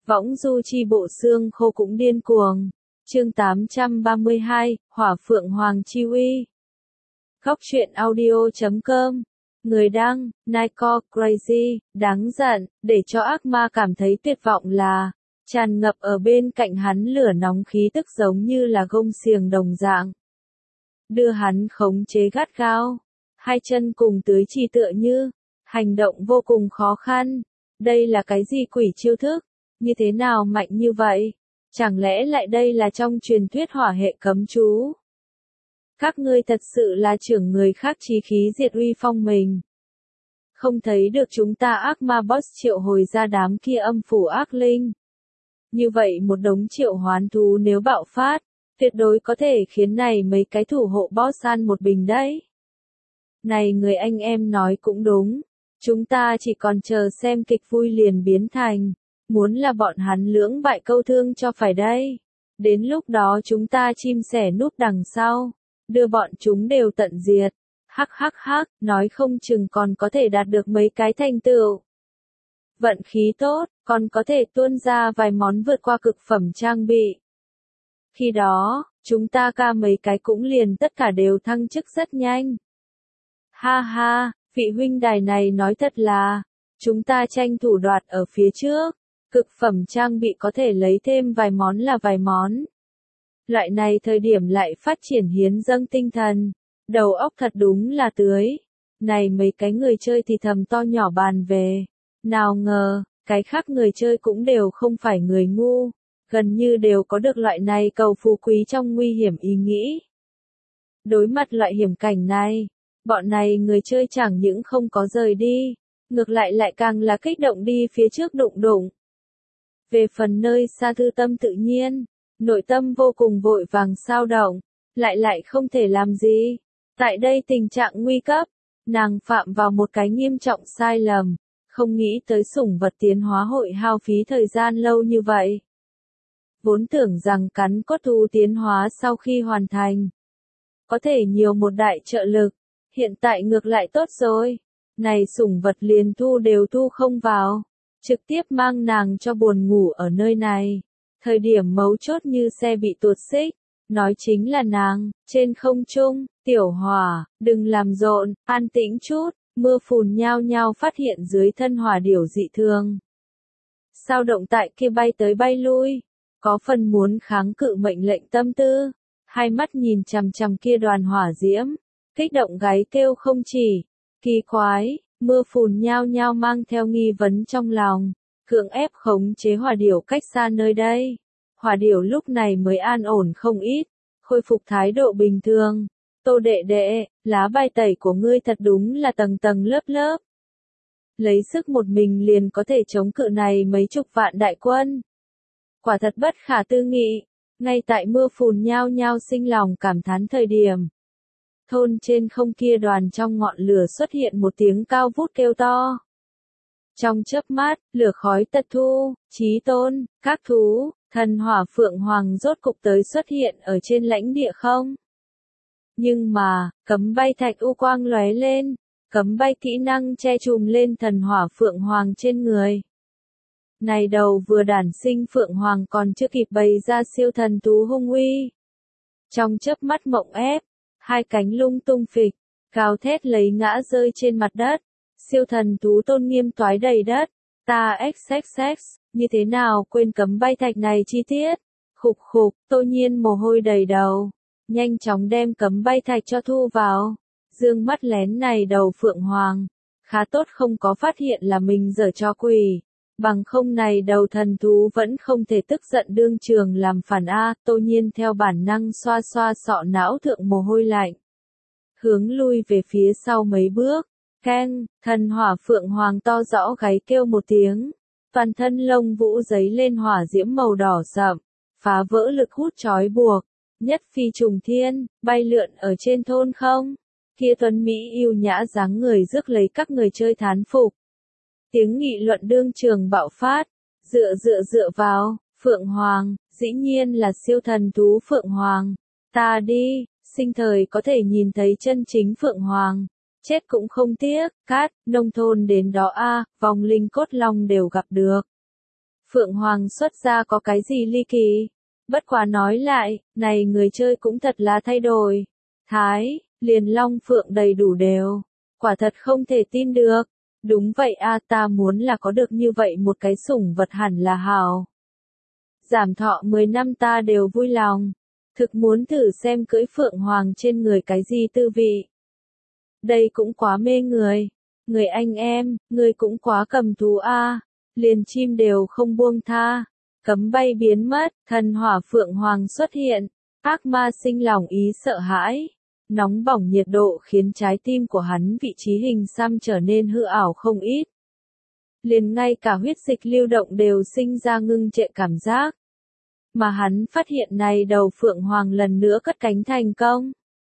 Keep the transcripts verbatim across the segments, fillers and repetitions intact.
Võng du chi bộ xương khô cũng điên cuồng. Chương tám trăm ba mươi hai, Hỏa Phượng Hoàng Chi Uy. Góc truyện audio chấm com. Người đăng, Nico Crazy, đáng giận, để cho ác ma cảm thấy tuyệt vọng là, tràn ngập ở bên cạnh hắn lửa nóng khí tức giống như là gông xiềng đồng dạng. Đưa hắn khống chế gắt gao, hai chân cùng tưới chỉ tựa như, hành động vô cùng khó khăn. Đây là cái gì quỷ chiêu thức, như thế nào mạnh như vậy? Chẳng lẽ lại đây là trong truyền thuyết hỏa hệ cấm chú? Các ngươi thật sự là trưởng người khác chí khí diệt uy phong mình. Không thấy được chúng ta ác ma boss triệu hồi ra đám kia âm phủ ác linh. Như vậy một đống triệu hoán thú nếu bạo phát, tuyệt đối có thể khiến này mấy cái thủ hộ boss ăn một bình đấy. Này người anh em nói cũng đúng. Chúng ta chỉ còn chờ xem kịch vui liền biến thành. Muốn là bọn hắn lưỡng bại câu thương cho phải đây. Đến lúc đó chúng ta chim sẻ núp đằng sau. Đưa bọn chúng đều tận diệt. Hắc hắc hắc, nói không chừng còn có thể đạt được mấy cái thành tựu. Vận khí tốt, còn có thể tuôn ra vài món vượt qua cực phẩm trang bị. Khi đó, chúng ta ca mấy cái cũng liền tất cả đều thăng chức rất nhanh. Ha ha, vị huynh đài này nói thật là, chúng ta tranh thủ đoạt ở phía trước. Cực phẩm trang bị có thể lấy thêm vài món là vài món. Loại này thời điểm lại phát triển hiến dâng tinh thần. Đầu óc thật đúng là tưới. Này mấy cái người chơi thì thầm to nhỏ bàn về. Nào ngờ, cái khác người chơi cũng đều không phải người ngu. Gần như đều có được loại này cầu phú quý trong nguy hiểm ý nghĩ. Đối mặt loại hiểm cảnh này, bọn này người chơi chẳng những không có rời đi. Ngược lại lại càng là kích động đi phía trước đụng đụng. Về phần nơi xa Thư Tâm tự nhiên, nội tâm vô cùng vội vàng sao động, lại lại không thể làm gì. Tại đây tình trạng nguy cấp, nàng phạm vào một cái nghiêm trọng sai lầm, không nghĩ tới sủng vật tiến hóa hội hao phí thời gian lâu như vậy. Vốn tưởng rằng cắn cốt thú tiến hóa sau khi hoàn thành, có thể nhiều một đại trợ lực, hiện tại ngược lại tốt rồi, này sủng vật liền thu đều thu không vào. Trực tiếp mang nàng cho buồn ngủ ở nơi này. Thời điểm mấu chốt như xe bị tuột xích. Nói chính là nàng, trên không trung, tiểu hỏa, đừng làm rộn, an tĩnh chút, mưa phùn nhao nhao phát hiện dưới thân hỏa điểu dị thường. Sao động tại kia bay tới bay lui, có phần muốn kháng cự mệnh lệnh tâm tư, hai mắt nhìn chằm chằm kia đoàn hỏa diễm, kích động gáy kêu không chỉ, kỳ quái. Mưa phùn nhao nhao mang theo nghi vấn trong lòng, cưỡng ép khống chế hỏa điểu cách xa nơi đây. Hỏa điểu lúc này mới an ổn không ít, khôi phục thái độ bình thường. Tô đệ đệ, lá bài tẩy của ngươi thật đúng là tầng tầng lớp lớp. Lấy sức một mình liền có thể chống cự này mấy chục vạn đại quân. Quả thật bất khả tư nghị, ngay tại mưa phùn nhao nhao sinh lòng cảm thán thời điểm. Thôn trên không kia đoàn trong ngọn lửa xuất hiện một tiếng cao vút kêu to. Trong chớp mắt, lửa khói tật thu, chí tôn, các thú, thần hỏa phượng hoàng rốt cục tới xuất hiện ở trên lãnh địa không. Nhưng mà, cấm bay thạch u quang lóe lên, cấm bay kỹ năng che chùm lên thần hỏa phượng hoàng trên người. Này đầu vừa đản sinh phượng hoàng còn chưa kịp bày ra siêu thần thú hung uy. Trong chớp mắt mộng ép. Hai cánh lung tung phịch, gào thét lấy ngã rơi trên mặt đất. Siêu thần thú tôn nghiêm toái đầy đất. Ta xxx, như thế nào quên cấm bay thạch này chi tiết. Khục khục, Tô Nhiên mồ hôi đầy đầu. Nhanh chóng đem cấm bay thạch cho thu vào. Dương mắt lén này đầu phượng hoàng. Khá tốt không có phát hiện là mình dở cho quỷ. Bằng không này đầu thần thú vẫn không thể tức giận đương trường làm phản A. Tô Nhiên theo bản năng xoa xoa sọ não thượng mồ hôi lạnh. Hướng lui về phía sau mấy bước. Keng, thần hỏa phượng hoàng to rõ gáy kêu một tiếng. Toàn thân lông vũ giấy lên hỏa diễm màu đỏ sậm. Phá vỡ lực hút trói buộc. Nhất phi trùng thiên, bay lượn ở trên thôn không. Kia tuấn Mỹ yêu nhã dáng người rước lấy các người chơi thán phục. Tiếng nghị luận đương trường bạo phát, dựa dựa dựa vào, Phượng Hoàng, dĩ nhiên là siêu thần thú Phượng Hoàng, ta đi, sinh thời có thể nhìn thấy chân chính Phượng Hoàng, chết cũng không tiếc, cát, nông thôn đến đó a, vòng linh cốt long đều gặp được. Phượng Hoàng xuất ra có cái gì ly kỳ? Bất quá nói lại, này người chơi cũng thật là thay đổi. Thái, liền long phượng đầy đủ đều. Quả thật không thể tin được. Đúng vậy a, ta muốn là có được như vậy một cái sủng vật hẳn là hảo. Giảm thọ mười năm ta đều vui lòng. Thực muốn thử xem cưỡi Phượng Hoàng trên người cái gì tư vị. Đây cũng quá mê người. Người anh em, người cũng quá cầm thú a. Liền chim đều không buông tha. Cấm bay biến mất, thần hỏa Phượng Hoàng xuất hiện. Ác ma sinh lòng ý sợ hãi. Nóng bỏng nhiệt độ khiến trái tim của hắn vị trí hình xăm trở nên hư ảo không ít. Liền ngay cả huyết dịch lưu động đều sinh ra ngưng trệ cảm giác. Mà hắn phát hiện này đầu Phượng Hoàng lần nữa cất cánh thành công.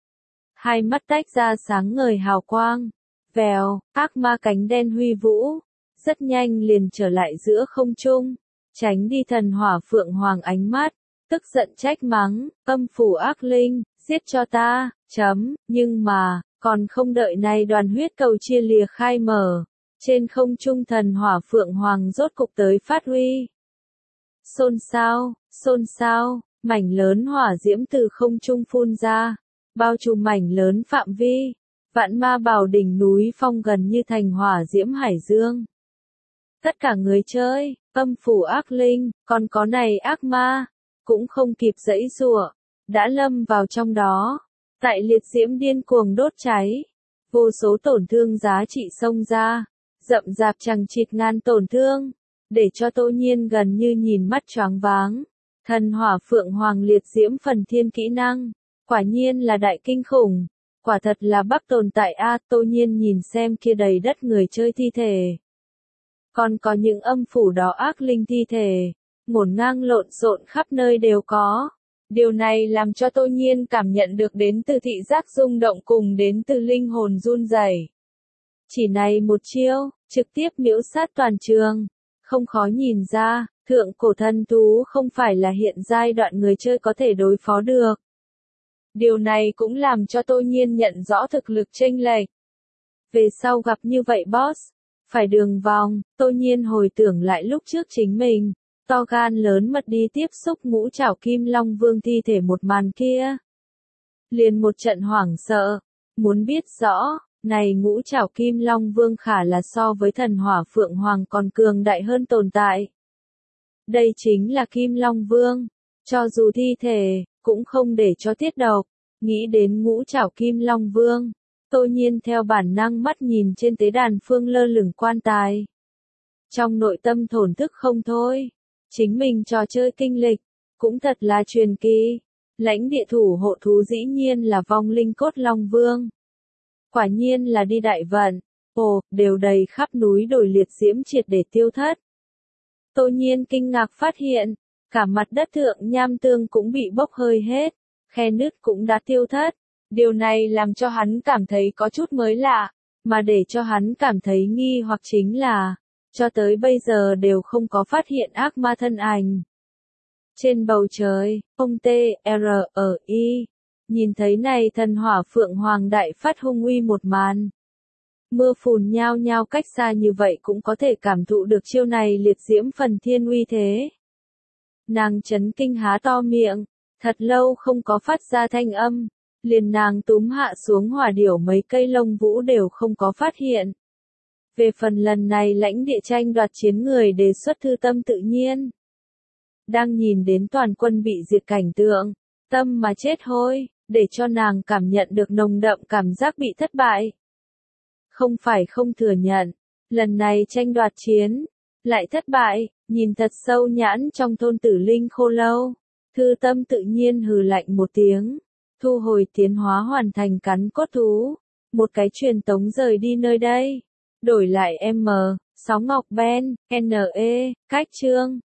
Hai mắt tách ra sáng ngời hào quang. Vèo, ác ma cánh đen huy vũ. Rất nhanh liền trở lại giữa không trung. Tránh đi thần hỏa Phượng Hoàng ánh mắt. Tức giận trách mắng, âm phủ ác linh, giết cho ta, chấm, nhưng mà, còn không đợi này đoàn huyết cầu chia lìa khai mở. Trên không trung thần hỏa Phượng Hoàng rốt cục tới phát huy. Xôn xao, xôn xao, mảnh lớn hỏa diễm từ không trung phun ra, bao trùm mảnh lớn phạm vi. Vạn ma bảo đỉnh núi phong gần như thành hỏa diễm hải dương. Tất cả người chơi, âm phủ ác linh, còn có này ác ma, cũng không kịp giãy giụa, đã lâm vào trong đó. Tại liệt diễm điên cuồng đốt cháy, vô số tổn thương giá trị xông ra, rậm rạp chằng chịt ngàn tổn thương, để cho Tô Nhiên gần như nhìn mắt choáng váng. Thần hỏa Phượng Hoàng liệt diễm phần thiên kỹ năng, quả nhiên là đại kinh khủng, quả thật là bắc tồn tại a. Tô Nhiên nhìn xem kia đầy đất người chơi thi thể, còn có những âm phủ đó ác linh thi thể, ngổn ngang lộn xộn khắp nơi đều có. Điều này làm cho Tô Nhiên cảm nhận được đến từ thị giác rung động cùng đến từ linh hồn run rẩy. Chỉ này một chiêu, trực tiếp miễu sát toàn trường. Không khó nhìn ra, thượng cổ thần thú không phải là hiện giai đoạn người chơi có thể đối phó được. Điều này cũng làm cho Tô Nhiên nhận rõ thực lực chênh lệch. Về sau gặp như vậy boss, phải đường vòng, Tô Nhiên hồi tưởng lại lúc trước chính mình, to gan lớn mật đi tiếp xúc ngũ trảo kim long vương thi thể một màn kia. Liền một trận hoảng sợ, muốn biết rõ, này ngũ trảo kim long vương khả là so với thần hỏa Phượng Hoàng còn cường đại hơn tồn tại. Đây chính là kim long vương, cho dù thi thể, cũng không để cho tiết độc. Nghĩ đến ngũ trảo kim long vương, Tô Nhiên theo bản năng mắt nhìn trên tế đàn phương lơ lửng quan tài. Trong nội tâm thổn thức không thôi. Chính mình trò chơi kinh lịch, cũng thật là truyền kỳ. Lãnh địa thủ hộ thú dĩ nhiên là vong linh cốt long vương. Quả nhiên là đi đại vận. Ồ, đều đầy khắp núi đồi liệt diễm triệt để tiêu thất. Tô Nhiên kinh ngạc phát hiện, cả mặt đất thượng nham tương cũng bị bốc hơi hết, khe nứt cũng đã tiêu thất. Điều này làm cho hắn cảm thấy có chút mới lạ, mà để cho hắn cảm thấy nghi hoặc chính là, cho tới bây giờ đều không có phát hiện ác ma thân ảnh. Trên bầu trời, ông T R ở I, nhìn thấy này thần hỏa Phượng Hoàng đại phát hung uy một màn. Mưa phùn nhao nhao cách xa như vậy cũng có thể cảm thụ được chiêu này liệt diễm phần thiên uy thế. Nàng chấn kinh há to miệng, thật lâu không có phát ra thanh âm, liền nàng túm hạ xuống hỏa điểu mấy cây lông vũ đều không có phát hiện. Về phần lần này lãnh địa tranh đoạt chiến người đề xuất thư tâm tự nhiên. Đang nhìn đến toàn quân bị diệt cảnh tượng, tâm mà chết hôi, để cho nàng cảm nhận được nồng đậm cảm giác bị thất bại. Không phải không thừa nhận, lần này tranh đoạt chiến, lại thất bại, nhìn thật sâu nhãn trong thôn tử linh khô lâu. Thư tâm tự nhiên hừ lạnh một tiếng, thu hồi tiến hóa hoàn thành cắn cốt thú, một cái truyền tống rời đi nơi đây. Đổi lại M, Sóng Ngọc Ben, N E, cách chương.